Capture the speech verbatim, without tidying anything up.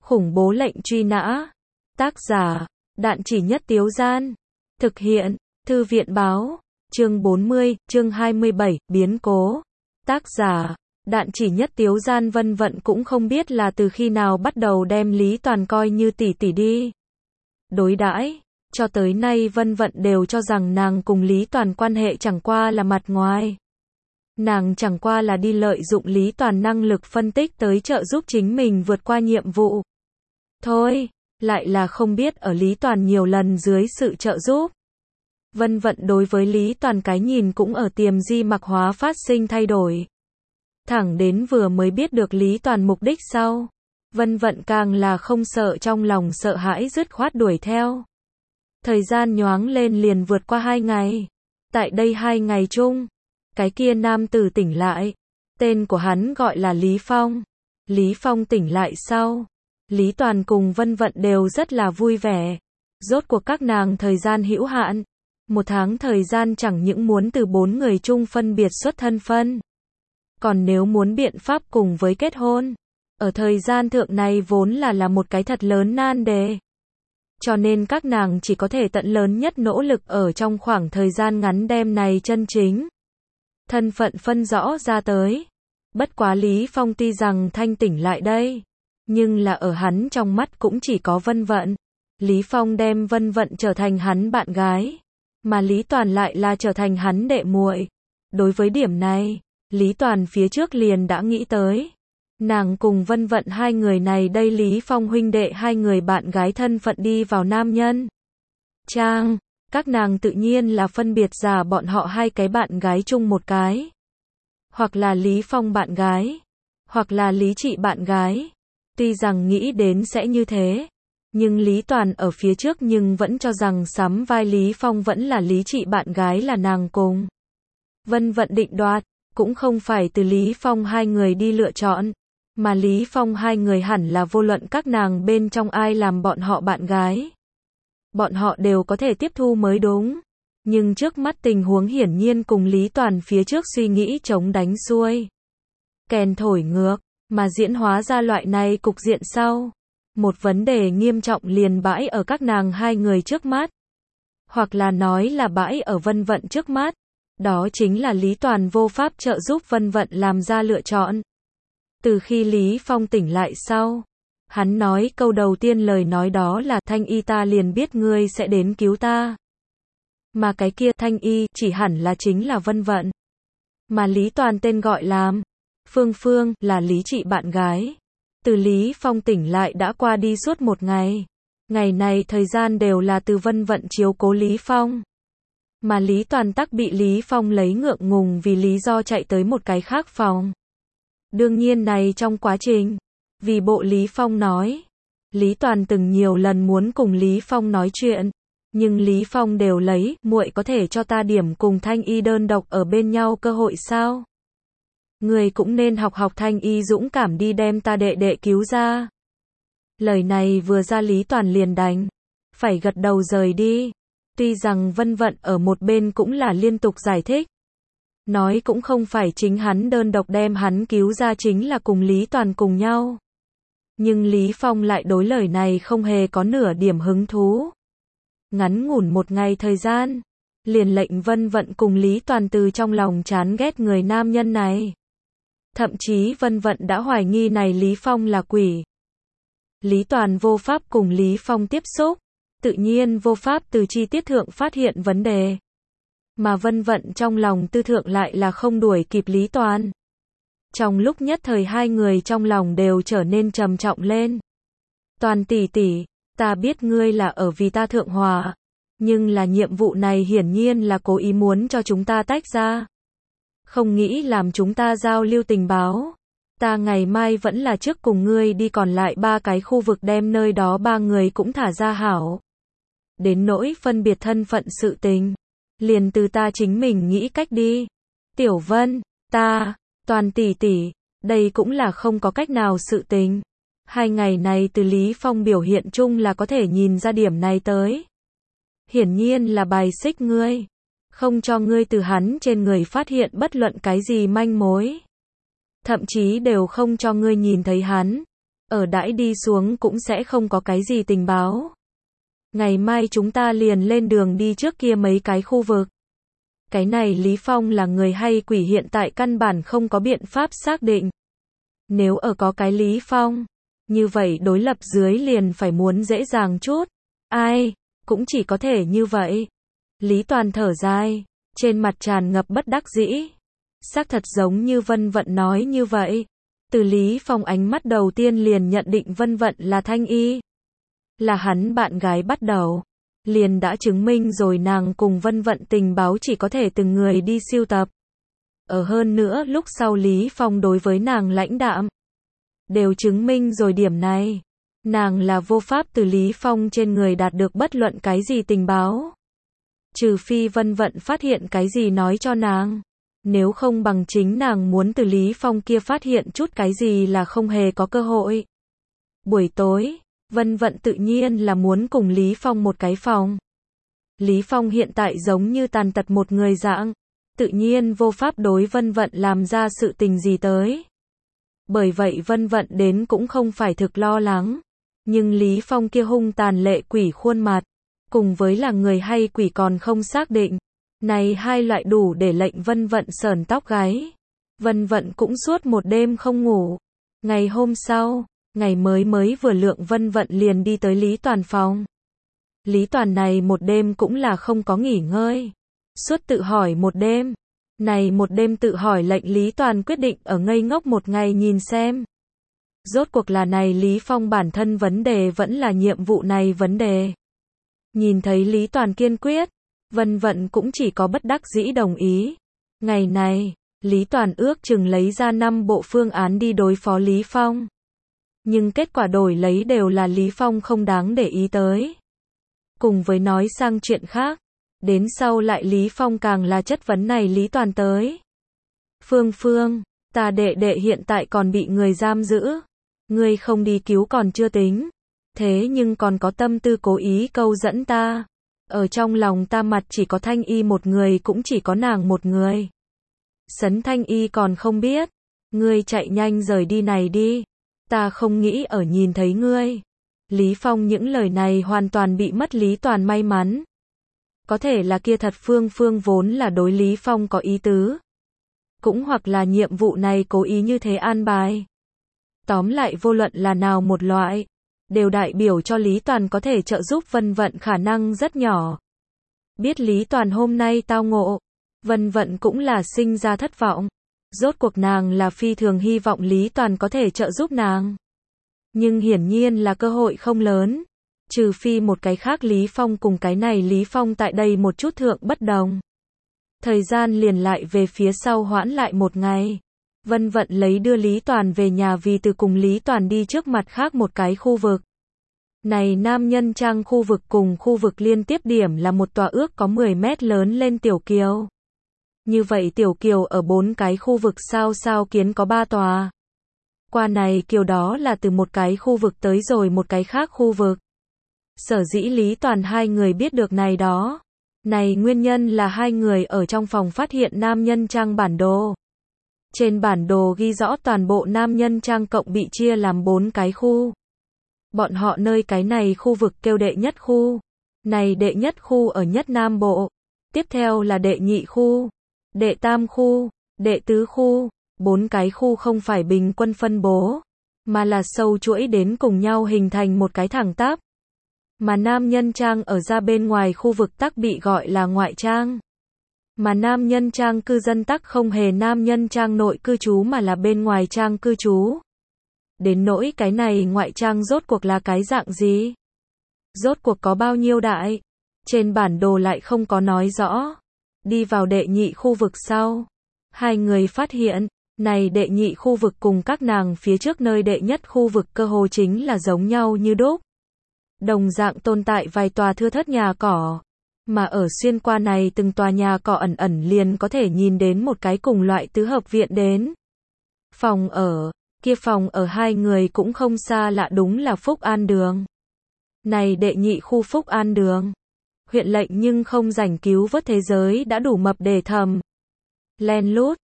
Khủng bố lệnh truy nã. Tác giả, Đạn Chỉ Nhất Tiếu Gian. Thực hiện, Thư viện báo. Chương bốn mươi, chương hai mươi bảy, biến cố. Tác giả, Đạn Chỉ Nhất Tiếu Gian. Vân Vận cũng không biết là từ khi nào bắt đầu đem Lý Toàn coi như tỷ tỷ đi đối đãi. Cho tới nay Vân Vận đều cho rằng nàng cùng Lý Toàn quan hệ chẳng qua là mặt ngoài. Nàng chẳng qua là đi lợi dụng Lý Toàn năng lực phân tích tới trợ giúp chính mình vượt qua nhiệm vụ. Thôi, lại là không biết ở Lý Toàn nhiều lần dưới sự trợ giúp. Vân Vận đối với Lý Toàn cái nhìn cũng ở tiềm di mặc hóa phát sinh thay đổi. Thẳng đến vừa mới biết được Lý Toàn mục đích sau, Vân Vận càng là không sợ, trong lòng sợ hãi dứt khoát đuổi theo. Thời gian nhoáng lên liền vượt qua hai ngày. Tại đây hai ngày chung, cái kia nam tử tỉnh lại. Tên của hắn gọi là Lý Phong. Lý Phong tỉnh lại sau, Lý Toàn cùng Vân Vận đều rất là vui vẻ. Rốt cuộc các nàng thời gian hữu hạn. Một tháng thời gian chẳng những muốn từ bốn người chung phân biệt xuất thân phân. Còn nếu muốn biện pháp cùng với kết hôn, ở thời gian thượng này vốn là là một cái thật lớn nan đề. Cho nên các nàng chỉ có thể tận lớn nhất nỗ lực ở trong khoảng thời gian ngắn đem này chân chính thân phận phân rõ ra tới. Bất quá Lý Phong tuy rằng thanh tỉnh lại đây, nhưng là ở hắn trong mắt cũng chỉ có Vân Vận. Lý Phong đem Vân Vận trở thành hắn bạn gái, mà Lý Toàn lại là trở thành hắn đệ muội. Đối với điểm này, Lý Toàn phía trước liền đã nghĩ tới. Nàng cùng Vân Vận hai người này đây Lý Phong huynh đệ hai người bạn gái thân phận đi vào nam nhân trang, các nàng tự nhiên là phân biệt giả bọn họ hai cái bạn gái chung một cái. Hoặc là Lý Phong bạn gái, hoặc là Lý Trị bạn gái. Tuy rằng nghĩ đến sẽ như thế, nhưng Lý Toàn ở phía trước nhưng vẫn cho rằng sắm vai Lý Phong vẫn là Lý Trị bạn gái là nàng cùng Vân Vận định đoạt, cũng không phải từ Lý Phong hai người đi lựa chọn, mà Lý Phong hai người hẳn là vô luận các nàng bên trong ai làm bọn họ bạn gái, bọn họ đều có thể tiếp thu mới đúng. Nhưng trước mắt tình huống hiển nhiên cùng Lý Toàn phía trước suy nghĩ chống đánh xuôi, kèn thổi ngược, mà diễn hóa ra loại này cục diện sau. Một vấn đề nghiêm trọng liền bãi ở các nàng hai người trước mắt. Hoặc là nói là bãi ở Vân Vận trước mắt. Đó chính là Lý Toàn vô pháp trợ giúp Vân Vận làm ra lựa chọn. Từ khi Lý Phong tỉnh lại sau, hắn nói câu đầu tiên lời nói đó là Thanh Y ta liền biết ngươi sẽ đến cứu ta. Mà cái kia Thanh Y chỉ hẳn là chính là Vân Vận. Mà Lý Toàn tên gọi là Phương Phương, là Lý Trị bạn gái. Từ Lý Phong tỉnh lại đã qua đi suốt một ngày. Ngày này thời gian đều là từ Vân Vận chiếu cố Lý Phong. Mà Lý Toàn tắc bị Lý Phong lấy ngượng ngùng vì lý do chạy tới một cái khác phòng. Đương nhiên này trong quá trình, vì bộ Lý Phong nói, Lý Toàn từng nhiều lần muốn cùng Lý Phong nói chuyện, nhưng Lý Phong đều lấy, muội có thể cho ta điểm cùng Thanh Y đơn độc ở bên nhau cơ hội sao? Người cũng nên học học Thanh Y dũng cảm đi đem ta đệ đệ cứu ra. Lời này vừa ra Lý Toàn liền đánh, phải gật đầu rời đi. Tuy rằng Vân Vận ở một bên cũng là liên tục giải thích, nói cũng không phải chính hắn đơn độc đem hắn cứu ra chính là cùng Lý Toàn cùng nhau. Nhưng Lý Phong lại đối lời này không hề có nửa điểm hứng thú. Ngắn ngủn một ngày thời gian, liền lệnh Vân Vận cùng Lý Toàn từ trong lòng chán ghét người nam nhân này. Thậm chí Vân Vận đã hoài nghi này Lý Phong là quỷ. Lý Toàn vô pháp cùng Lý Phong tiếp xúc, tự nhiên vô pháp từ chi tiết thượng phát hiện vấn đề. Mà Vân Vận trong lòng tư thượng lại là không đuổi kịp Lý Toàn. Trong lúc nhất thời hai người trong lòng đều trở nên trầm trọng lên. Toàn tỷ tỷ, ta biết ngươi là ở vì ta thượng hòa, nhưng là nhiệm vụ này hiển nhiên là cố ý muốn cho chúng ta tách ra. Không nghĩ làm chúng ta giao lưu tình báo. Ta ngày mai vẫn là trước cùng ngươi đi còn lại ba cái khu vực đem nơi đó ba người cũng thả ra hảo. Đến nỗi phân biệt thân phận sự tình, liền từ ta chính mình nghĩ cách đi. Tiểu Vân, ta, Toàn tỷ tỷ, đây cũng là không có cách nào sự tình. Hai ngày này từ Lý Phong biểu hiện chung là có thể nhìn ra điểm này tới. Hiển nhiên là bài xích ngươi, không cho ngươi từ hắn trên người phát hiện bất luận cái gì manh mối. Thậm chí đều không cho ngươi nhìn thấy hắn. Ở đãi đi xuống cũng sẽ không có cái gì tình báo. Ngày mai chúng ta liền lên đường đi trước kia mấy cái khu vực. Cái này Lý Phong là người hay quỷ hiện tại căn bản không có biện pháp xác định. Nếu ở có cái Lý Phong, như vậy đối lập dưới liền phải muốn dễ dàng chút. Ai, cũng chỉ có thể như vậy. Lý Toàn thở dài, trên mặt tràn ngập bất đắc dĩ. Xác thật giống như Vân Vận nói như vậy. Từ Lý Phong ánh mắt đầu tiên liền nhận định Vân Vận là Thanh Y. Là hắn bạn gái bắt đầu. Liền đã chứng minh rồi nàng cùng Vân Vận tình báo chỉ có thể từng người đi siêu tập. Ở hơn nữa lúc sau Lý Phong đối với nàng lãnh đạm. Đều chứng minh rồi điểm này. Nàng là vô pháp từ Lý Phong trên người đạt được bất luận cái gì tình báo. Trừ phi Vân Vận phát hiện cái gì nói cho nàng. Nếu không bằng chính nàng muốn từ Lý Phong kia phát hiện chút cái gì là không hề có cơ hội. Buổi tối, Vân Vận tự nhiên là muốn cùng Lý Phong một cái phòng. Lý Phong hiện tại giống như tàn tật một người dạng. Tự nhiên vô pháp đối Vân Vận làm ra sự tình gì tới. Bởi vậy Vân Vận đến cũng không phải thực lo lắng. Nhưng Lý Phong kia hung tàn lệ quỷ khuôn mặt. Cùng với là người hay quỷ còn không xác định. Này hai loại đủ để lệnh Vân Vận sởn tóc gáy. Vân Vận cũng suốt một đêm không ngủ. Ngày hôm sau, ngày mới mới vừa lượng Vân Vận liền đi tới Lý Toàn phòng. Lý Toàn này một đêm cũng là không có nghỉ ngơi. Suốt tự hỏi một đêm. Này một đêm tự hỏi lệnh Lý Toàn quyết định ở ngây ngốc một ngày nhìn xem. Rốt cuộc là này Lý Phong bản thân vấn đề vẫn là nhiệm vụ này vấn đề. Nhìn thấy Lý Toàn kiên quyết, Vân Vận cũng chỉ có bất đắc dĩ đồng ý. Ngày này, Lý Toàn ước chừng lấy ra năm bộ phương án đi đối phó Lý Phong. Nhưng kết quả đổi lấy đều là Lý Phong không đáng để ý tới. Cùng với nói sang chuyện khác, đến sau lại Lý Phong càng là chất vấn này Lý Toàn tới. Phương Phương, ta đệ đệ hiện tại còn bị người giam giữ. Ngươi không đi cứu còn chưa tính. Thế nhưng còn có tâm tư cố ý câu dẫn ta. Ở trong lòng ta mặt chỉ có Thanh Y một người cũng chỉ có nàng một người. Sấn Thanh Y còn không biết. Ngươi chạy nhanh rời đi này đi. Ta không nghĩ ở nhìn thấy ngươi. Lý Phong những lời này hoàn toàn bị mất Lý Toàn may mắn. Có thể là kia thật Phương Phương vốn là đối Lý Phong có ý tứ. Cũng hoặc là nhiệm vụ này cố ý như thế an bài. Tóm lại vô luận là nào một loại, đều đại biểu cho Lý Toàn có thể trợ giúp Vân Vận khả năng rất nhỏ. Biết Lý Toàn hôm nay tao ngộ, Vân Vận cũng là sinh ra thất vọng. Rốt cuộc nàng là phi thường hy vọng Lý Toàn có thể trợ giúp nàng. Nhưng hiển nhiên là cơ hội không lớn. Trừ phi một cái khác Lý Phong cùng cái này Lý Phong tại đây một chút thượng bất đồng. Thời gian liền lại về phía sau hoãn lại một ngày. Vân Vận lấy đưa Lý Toàn về nhà vì từ cùng Lý Toàn đi trước mặt khác một cái khu vực. Này Nam Nhân Trang khu vực cùng khu vực liên tiếp điểm là một tòa ước có mười mét lớn lên tiểu kiều. Như vậy tiểu kiều ở bốn cái khu vực sao sao kiến có ba tòa. Qua này kiều đó là từ một cái khu vực tới rồi một cái khác khu vực. Sở dĩ Lý Toàn hai người biết được này đó. Này nguyên nhân là hai người ở trong phòng phát hiện Nam Nhân Trang bản đồ. Trên bản đồ ghi rõ toàn bộ Nam Nhân Trang cộng bị chia làm bốn cái khu. Bọn họ nơi cái này khu vực kêu đệ nhất khu. Này đệ nhất khu ở nhất Nam Bộ. Tiếp theo là đệ nhị khu, đệ tam khu, đệ tứ khu. Bốn cái khu không phải bình quân phân bố, mà là sâu chuỗi đến cùng nhau hình thành một cái thẳng tắp. Mà Nam Nhân Trang ở ra bên ngoài khu vực tắc bị gọi là ngoại trang. Mà Nam Nhân Trang cư dân tắc không hề Nam Nhân Trang nội cư trú mà là bên ngoài trang cư trú. Đến nỗi cái này ngoại trang rốt cuộc là cái dạng gì? Rốt cuộc có bao nhiêu đại? Trên bản đồ lại không có nói rõ. Đi vào đệ nhị khu vực sau, hai người phát hiện, này đệ nhị khu vực cùng các nàng phía trước nơi đệ nhất khu vực cơ hồ chính là giống nhau như đúc. Đồng dạng tồn tại vài tòa thưa thớt nhà cỏ. Mà ở xuyên qua này từng tòa nhà cỏ ẩn ẩn liền có thể nhìn đến một cái cùng loại tứ hợp viện đến. Phòng ở, kia phòng ở hai người cũng không xa lạ đúng là Phúc An Đường. Này đệ nhị khu Phúc An Đường. Huyện lệnh nhưng không rảnh cứu vớt thế giới đã đủ mập để thầm. Len lút,